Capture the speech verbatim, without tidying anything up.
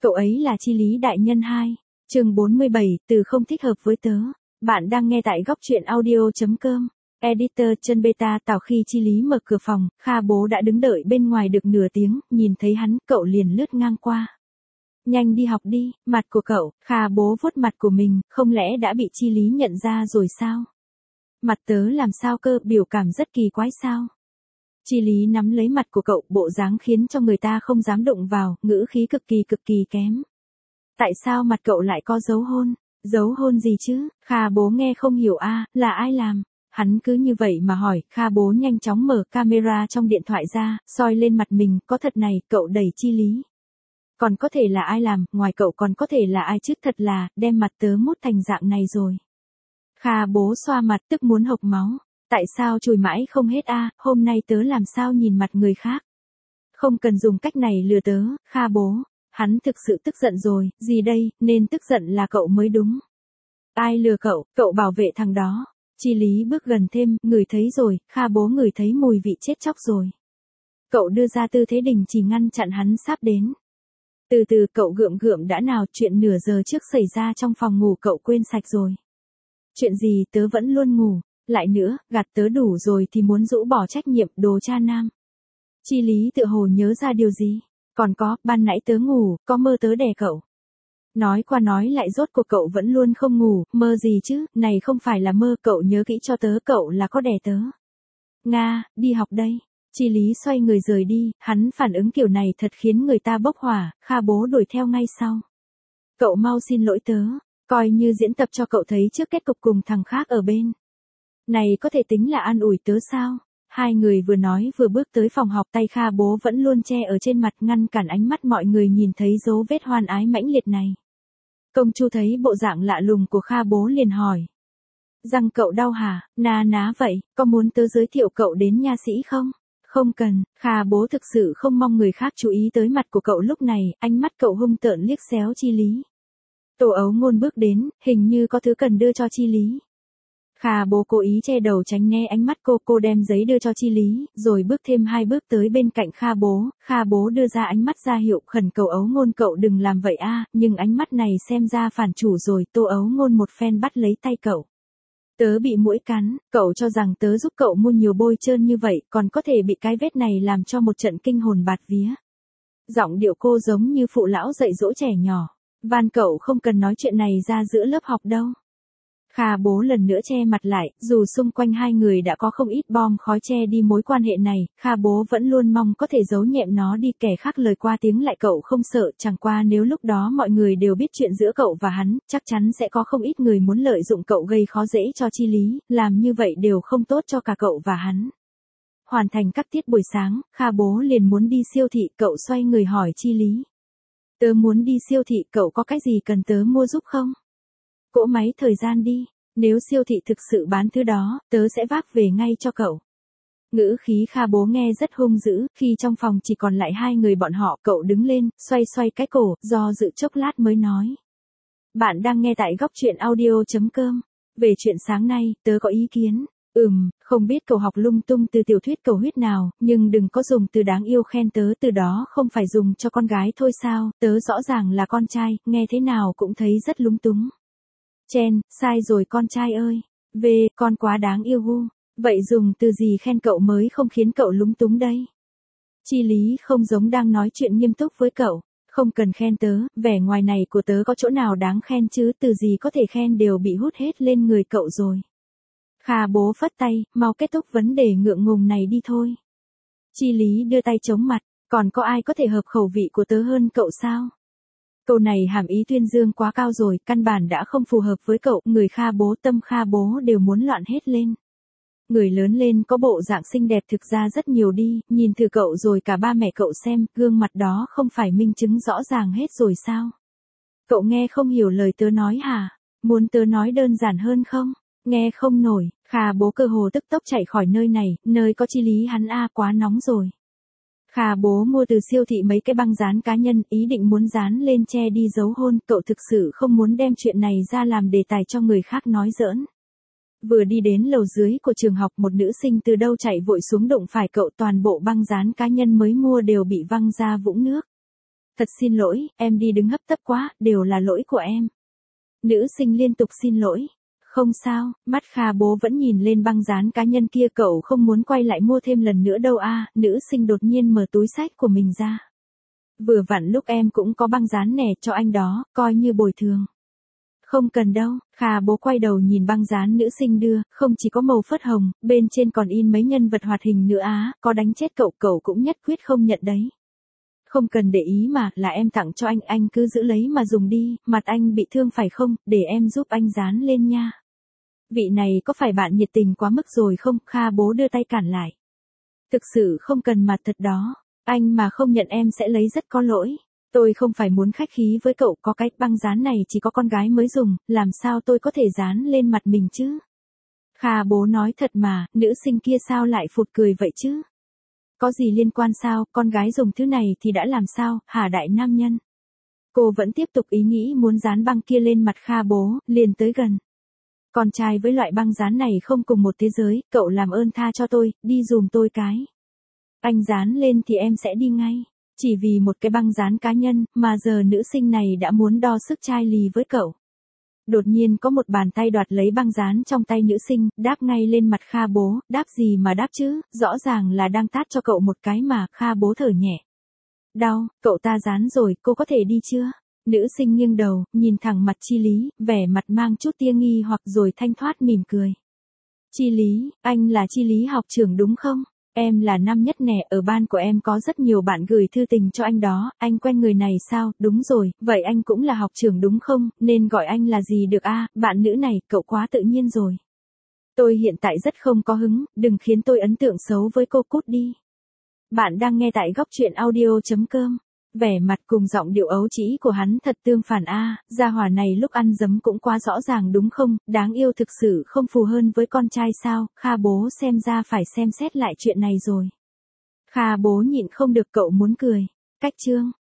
Cậu ấy là Chi Lý đại nhân hai. Chương bốn mươi bảy, từ không thích hợp với tớ. Bạn đang nghe tại góc truyện audio chấm com. Editor chân beta Tào khi Chi Lý mở cửa phòng, Kha bố đã đứng đợi bên ngoài được nửa tiếng, nhìn thấy hắn, cậu liền lướt ngang qua. Nhanh đi học đi, mặt của cậu, Kha bố vuốt mặt của mình, không lẽ đã bị Chi Lý nhận ra rồi sao? Mặt tớ làm sao cơ, biểu cảm rất kỳ quái sao? Chi Lý nắm lấy mặt của cậu, bộ dáng khiến cho người ta không dám đụng vào, ngữ khí cực kỳ cực kỳ kém. Tại sao mặt cậu lại có dấu hôn? Dấu hôn gì chứ? Kha bố nghe không hiểu a, là ai làm? Hắn cứ như vậy mà hỏi, Kha bố nhanh chóng mở camera trong điện thoại ra, soi lên mặt mình, có thật này, cậu đẩy Chi Lý. Còn có thể là ai làm, ngoài cậu còn có thể là ai chứ, thật là, đem mặt tớ mút thành dạng này rồi. Kha bố xoa mặt tức muốn hộc máu. Tại sao chùi mãi không hết a, hôm nay tớ làm sao nhìn mặt người khác. Không cần dùng cách này lừa tớ, Kha bố. Hắn thực sự tức giận rồi, gì đây, nên tức giận là cậu mới đúng. Ai lừa cậu, cậu bảo vệ thằng đó. Chi Lý bước gần thêm, ngửi thấy rồi, Kha bố ngửi thấy mùi vị chết chóc rồi. Cậu đưa ra tư thế đình chỉ ngăn chặn hắn sắp đến. Từ từ cậu gượng gượng đã nào, chuyện nửa giờ trước xảy ra trong phòng ngủ cậu quên sạch rồi. Chuyện gì tớ vẫn luôn ngủ, lại nữa, gạt tớ đủ rồi thì muốn rũ bỏ trách nhiệm, đồ cha nam. Chi Lý tự hồ nhớ ra điều gì. Còn có, ban nãy tớ ngủ, có mơ tớ đè cậu. Nói qua nói lại rốt cuộc cậu vẫn luôn không ngủ, mơ gì chứ, này không phải là mơ, cậu nhớ kỹ cho tớ, cậu là có đè tớ. Nga, đi học đây. Chi Lý xoay người rời đi, hắn phản ứng kiểu này thật khiến người ta bốc hỏa, Kha bố đuổi theo ngay sau. Cậu mau xin lỗi tớ, coi như diễn tập cho cậu thấy trước kết cục cùng thằng khác ở bên. Này có thể tính là an ủi tớ sao? Hai người vừa nói vừa bước tới phòng học, tay Kha bố vẫn luôn che ở trên mặt ngăn cản ánh mắt mọi người nhìn thấy dấu vết hoan ái mãnh liệt này. Công Chu thấy bộ dạng lạ lùng của Kha bố liền hỏi. Răng cậu đau hả? Na ná vậy, có muốn tớ giới thiệu cậu đến nha sĩ không? Không cần, Kha bố thực sự không mong người khác chú ý tới mặt của cậu lúc này, ánh mắt cậu hung tợn liếc xéo Chi Lý. Tô Ấu Ngôn bước đến, hình như có thứ cần đưa cho Chi Lý. Kha bố cố ý che đầu tránh né ánh mắt cô, cô đem giấy đưa cho Chi Lý, rồi bước thêm hai bước tới bên cạnh Kha bố, Kha bố đưa ra ánh mắt ra hiệu khẩn cầu Ấu Ngôn cậu đừng làm vậy a, nhưng ánh mắt này xem ra phản chủ rồi, Tô Ấu Ngôn một phen bắt lấy tay cậu. Tớ bị muỗi cắn, cậu cho rằng tớ giúp cậu mua nhiều bôi trơn như vậy, còn có thể bị cái vết này làm cho một trận kinh hồn bạt vía. Giọng điệu cô giống như phụ lão dạy dỗ trẻ nhỏ, van cậu không cần nói chuyện này ra giữa lớp học đâu. Kha bố lần nữa che mặt lại, dù xung quanh hai người đã có không ít bom khói che đi mối quan hệ này, Kha bố vẫn luôn mong có thể giấu nhẹm nó đi, kẻ khác lời qua tiếng lại cậu không sợ, chẳng qua nếu lúc đó mọi người đều biết chuyện giữa cậu và hắn, chắc chắn sẽ có không ít người muốn lợi dụng cậu gây khó dễ cho Chi Lý, làm như vậy đều không tốt cho cả cậu và hắn. Hoàn thành các tiết buổi sáng, Kha bố liền muốn đi siêu thị, cậu xoay người hỏi Chi Lý. Tớ muốn đi siêu thị, cậu có cái gì cần tớ mua giúp không? Cỗ máy thời gian đi, nếu siêu thị thực sự bán thứ đó, tớ sẽ vác về ngay cho cậu. Ngữ khí Kha bố nghe rất hung dữ, khi trong phòng chỉ còn lại hai người bọn họ, cậu đứng lên, xoay xoay cái cổ, do dự chốc lát mới nói. Bạn đang nghe tại góc truyện audio chấm com. Về chuyện sáng nay, tớ có ý kiến. Ừm, không biết cậu học lung tung từ tiểu thuyết cầu huyết nào, nhưng đừng có dùng từ đáng yêu khen tớ, từ đó không phải dùng cho con gái thôi sao, tớ rõ ràng là con trai, nghe thế nào cũng thấy rất lúng túng. Chen, sai rồi con trai ơi. Về, con quá đáng yêu hu. Vậy dùng từ gì khen cậu mới không khiến cậu lúng túng đây? Chi Lý không giống đang nói chuyện nghiêm túc với cậu. Không cần khen tớ, vẻ ngoài này của tớ có chỗ nào đáng khen chứ, từ gì có thể khen đều bị hút hết lên người cậu rồi. Kha bố phất tay, mau kết thúc vấn đề ngượng ngùng này đi thôi. Chi Lý đưa tay chống mặt, còn có ai có thể hợp khẩu vị của tớ hơn cậu sao? Câu này hàm ý tuyên dương quá cao rồi, căn bản đã không phù hợp với cậu, người Kha bố tâm Kha bố đều muốn loạn hết lên. Người lớn lên có bộ dạng xinh đẹp thực ra rất nhiều đi, nhìn thử cậu rồi cả ba mẹ cậu xem, gương mặt đó không phải minh chứng rõ ràng hết rồi sao? Cậu nghe không hiểu lời tớ nói hả? Muốn tớ nói đơn giản hơn không? Nghe không nổi, Kha bố cơ hồ tức tốc chạy khỏi nơi này, nơi có Chi Lý hắn a quá nóng rồi. Kha bố mua từ siêu thị mấy cái băng dán cá nhân, ý định muốn dán lên che đi dấu hôn, cậu thực sự không muốn đem chuyện này ra làm đề tài cho người khác nói giỡn. Vừa đi đến lầu dưới của trường học, một nữ sinh từ đâu chạy vội xuống đụng phải cậu, toàn bộ băng dán cá nhân mới mua đều bị văng ra vũng nước. Thật xin lỗi, em đi đứng hấp tấp quá, đều là lỗi của em. Nữ sinh liên tục xin lỗi. Không sao, mắt Kha bố vẫn nhìn lên băng dán cá nhân kia, cậu không muốn quay lại mua thêm lần nữa đâu à, nữ sinh đột nhiên mở túi xách của mình ra. Vừa vặn lúc em cũng có băng dán nè, cho anh đó, coi như bồi thường. Không cần đâu, Kha bố quay đầu nhìn băng dán nữ sinh đưa, không chỉ có màu phớt hồng, bên trên còn in mấy nhân vật hoạt hình nữa á, có đánh chết cậu cậu cũng nhất quyết không nhận đấy. Không cần để ý mà, là em tặng cho anh, anh cứ giữ lấy mà dùng đi, mặt anh bị thương phải không, để em giúp anh dán lên nha. Vị này có phải bạn nhiệt tình quá mức rồi không, Kha bố đưa tay cản lại. Thực sự không cần mà thật đó, anh mà không nhận em sẽ lấy rất có lỗi. Tôi không phải muốn khách khí với cậu, có cái băng dán này chỉ có con gái mới dùng, làm sao tôi có thể dán lên mặt mình chứ? Kha bố nói thật mà, nữ sinh kia sao lại phụt cười vậy chứ? Có gì liên quan sao, con gái dùng thứ này thì đã làm sao, hả đại nam nhân? Cô vẫn tiếp tục ý nghĩ muốn dán băng kia lên mặt Kha bố, liền tới gần. Con trai với loại băng dán này không cùng một thế giới, cậu làm ơn tha cho tôi, đi dùm tôi cái. Anh dán lên thì em sẽ đi ngay. Chỉ vì một cái băng dán cá nhân, mà giờ nữ sinh này đã muốn đo sức chai lì với cậu. Đột nhiên có một bàn tay đoạt lấy băng dán trong tay nữ sinh, đáp ngay lên mặt Kha bố, đáp gì mà đáp chứ, rõ ràng là đang tát cho cậu một cái mà, Kha bố thở nhẹ. Đau, cậu ta dán rồi, cô có thể đi chưa? Nữ sinh nghiêng đầu, nhìn thẳng mặt Chi Lý, vẻ mặt mang chút tia nghi hoặc rồi thanh thoát mỉm cười. Chi Lý, anh là Chi Lý học trưởng đúng không? Em là năm nhất nè, ở ban của em có rất nhiều bạn gửi thư tình cho anh đó, anh quen người này sao, đúng rồi, vậy anh cũng là học trưởng đúng không, nên gọi anh là gì được a, bạn nữ này, cậu quá tự nhiên rồi. Tôi hiện tại rất không có hứng, đừng khiến tôi ấn tượng xấu với cô, cút đi. Bạn đang nghe tại góc truyện audio chấm com. Vẻ mặt cùng giọng điệu ấu trĩ của hắn thật tương phản a, gia hỏa này lúc ăn dấm cũng quá rõ ràng đúng không, đáng yêu thực sự không phù hơn với con trai sao, Kha bố xem ra phải xem xét lại chuyện này rồi. Kha bố nhịn không được, cậu muốn cười. Cách chương